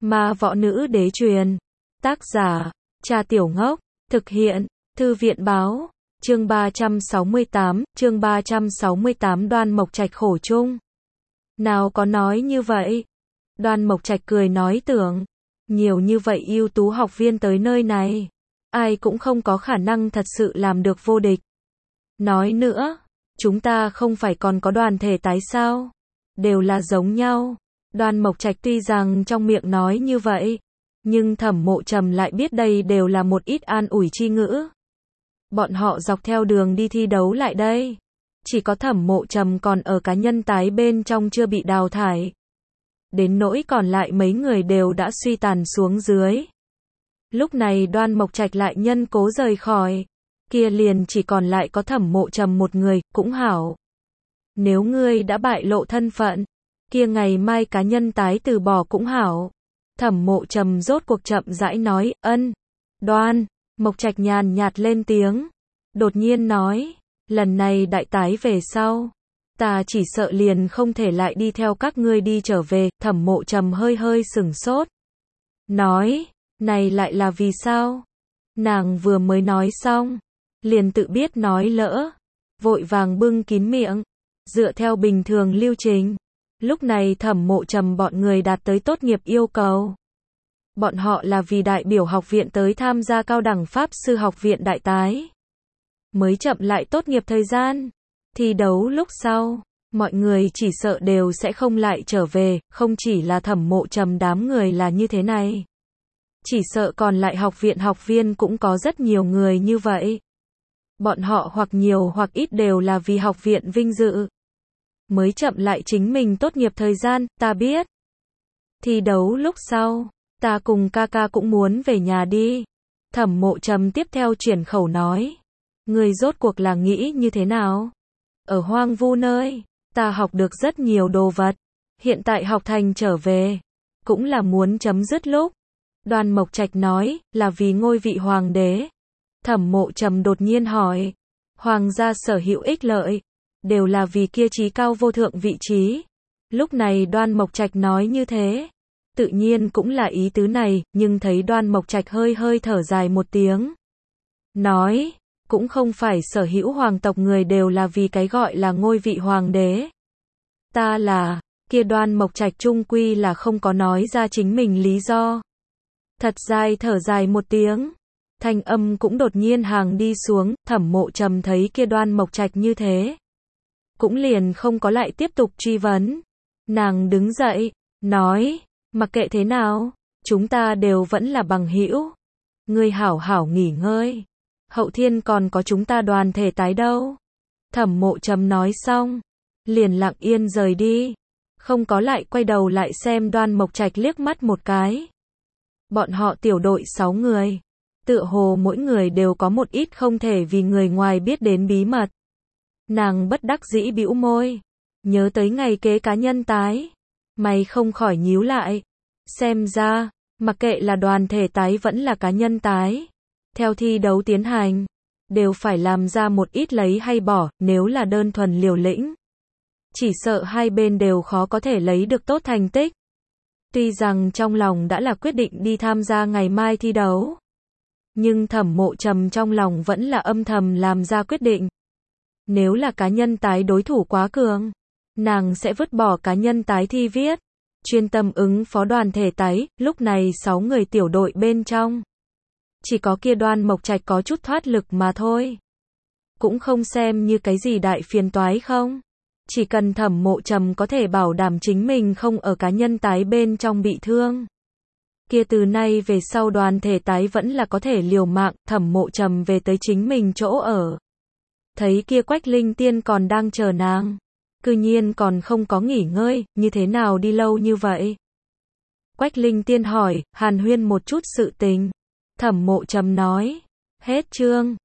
Ma võ nữ đế truyền. Tác giả, Trà Tiểu Ngốc. Thực hiện, Thư viện báo. Chương 368, Đoan Mộc Trạch khổ chung. Nào có nói như vậy. Đoan Mộc Trạch cười nói tưởng. Nhiều như vậy ưu tú học viên tới nơi này. Ai cũng không có khả năng thật sự làm được vô địch. Nói nữa, chúng ta không phải còn có đoàn thể tái sao? Đều là giống nhau. Đoan Mộc Trạch tuy rằng trong miệng nói như vậy, nhưng Thẩm Mộ Trầm lại biết đây đều là một ít an ủi chi ngữ. Bọn họ dọc theo đường đi thi đấu lại đây. Chỉ có Thẩm Mộ Trầm còn ở cá nhân tái bên trong chưa bị đào thải. Đến nỗi còn lại mấy người đều đã suy tàn xuống dưới. Lúc này Đoan Mộc Trạch lại nhân cố rời khỏi. Kia liền chỉ còn lại có Thẩm Mộ Trầm một người, cũng hảo. Nếu ngươi đã bại lộ thân phận, kia ngày mai cá nhân tái từ bỏ cũng hảo. Thẩm Mộ Trầm rốt cuộc chậm rãi nói, ân. Đoan Mộc Trạch nhàn nhạt lên tiếng. Đột nhiên nói, lần này đại tái về sau, ta chỉ sợ liền không thể lại đi theo các ngươi đi trở về. Thẩm Mộ Trầm hơi hơi sửng sốt. Nói, này lại là vì sao? Nàng vừa mới nói xong, liền tự biết nói lỡ. Vội vàng bưng kín miệng. Dựa theo bình thường lưu trình, lúc này Thẩm Mộ Trầm bọn người đạt tới tốt nghiệp yêu cầu. Bọn họ là vì đại biểu học viện tới tham gia cao đẳng Pháp sư học viện đại tái. Mới chậm lại tốt nghiệp thời gian. Thi đấu lúc sau, mọi người chỉ sợ đều sẽ không lại trở về, không chỉ là Thẩm Mộ Trầm đám người là như thế này. Chỉ sợ còn lại học viện học viên cũng có rất nhiều người như vậy. Bọn họ hoặc nhiều hoặc ít đều là vì học viện vinh dự. Mới chậm lại chính mình tốt nghiệp thời gian, ta biết. Thi đấu lúc sau, ta cùng ca ca cũng muốn về nhà đi. Thẩm Mộ Trầm tiếp theo chuyển khẩu nói. Người rốt cuộc là nghĩ như thế nào? Ở hoang vu nơi, ta học được rất nhiều đồ vật. Hiện tại học thành trở về, cũng là muốn chấm dứt lúc. Đoan Mộc Trạch nói, là vì ngôi vị hoàng đế. Thẩm Mộ Trầm đột nhiên hỏi. Hoàng gia sở hữu ích lợi, đều là vì kia trí cao vô thượng vị trí. Lúc này Đoan Mộc Trạch nói như thế, tự nhiên cũng là ý tứ này, nhưng thấy Đoan Mộc Trạch hơi hơi thở dài một tiếng. Nói, cũng không phải sở hữu hoàng tộc người đều là vì cái gọi là ngôi vị hoàng đế. Ta là, kia Đoan Mộc Trạch chung quy là không có nói ra chính mình lý do. Thật dài thở dài một tiếng. Thanh âm cũng đột nhiên hàng đi xuống. Thẩm Mộ Trầm thấy kia Đoan Mộc Trạch như thế, cũng liền không có lại tiếp tục truy vấn. Nàng đứng dậy, nói, mặc kệ thế nào, chúng ta đều vẫn là bằng hữu. Ngươi hảo hảo nghỉ ngơi. Hậu thiên còn có chúng ta đoàn thể tái đâu. Thẩm Mộ Trầm nói xong, liền lặng yên rời đi. Không có lại quay đầu lại xem Đoan Mộc Trạch liếc mắt một cái. Bọn họ tiểu đội 6 người. Tựa hồ mỗi người đều có một ít không thể vì người ngoài biết đến bí mật. Nàng bất đắc dĩ bĩu môi. Nhớ tới ngày kế cá nhân tái. Mày không khỏi nhíu lại. Xem ra, mặc kệ là đoàn thể tái vẫn là cá nhân tái. Theo thi đấu tiến hành, đều phải làm ra một ít lấy hay bỏ, nếu là đơn thuần liều lĩnh. Chỉ sợ hai bên đều khó có thể lấy được tốt thành tích. Tuy rằng trong lòng đã là quyết định đi tham gia ngày mai thi đấu. Nhưng Thẩm Mộ Trầm trong lòng vẫn là âm thầm làm ra quyết định. Nếu là cá nhân tái đối thủ quá cường, nàng sẽ vứt bỏ cá nhân tái thi viết, chuyên tâm ứng phó đoàn thể tái. Lúc này 6 người tiểu đội bên trong, chỉ có kia Đoan Mộc Trạch có chút thoát lực mà thôi. Cũng không xem như cái gì đại phiền toái không. Chỉ cần Thẩm Mộ Trầm có thể bảo đảm chính mình không ở cá nhân tái bên trong bị thương. Kia từ nay về sau đoàn thể tái vẫn là có thể liều mạng. Thẩm Mộ Trầm về tới chính mình chỗ ở. Thấy kia Quách Linh Tiên còn đang chờ nàng. Cư nhiên còn không có nghỉ ngơi, như thế nào đi lâu như vậy? Quách Linh Tiên hỏi, hàn huyên một chút sự tình. Thẩm Mộ Trầm nói, hết chương.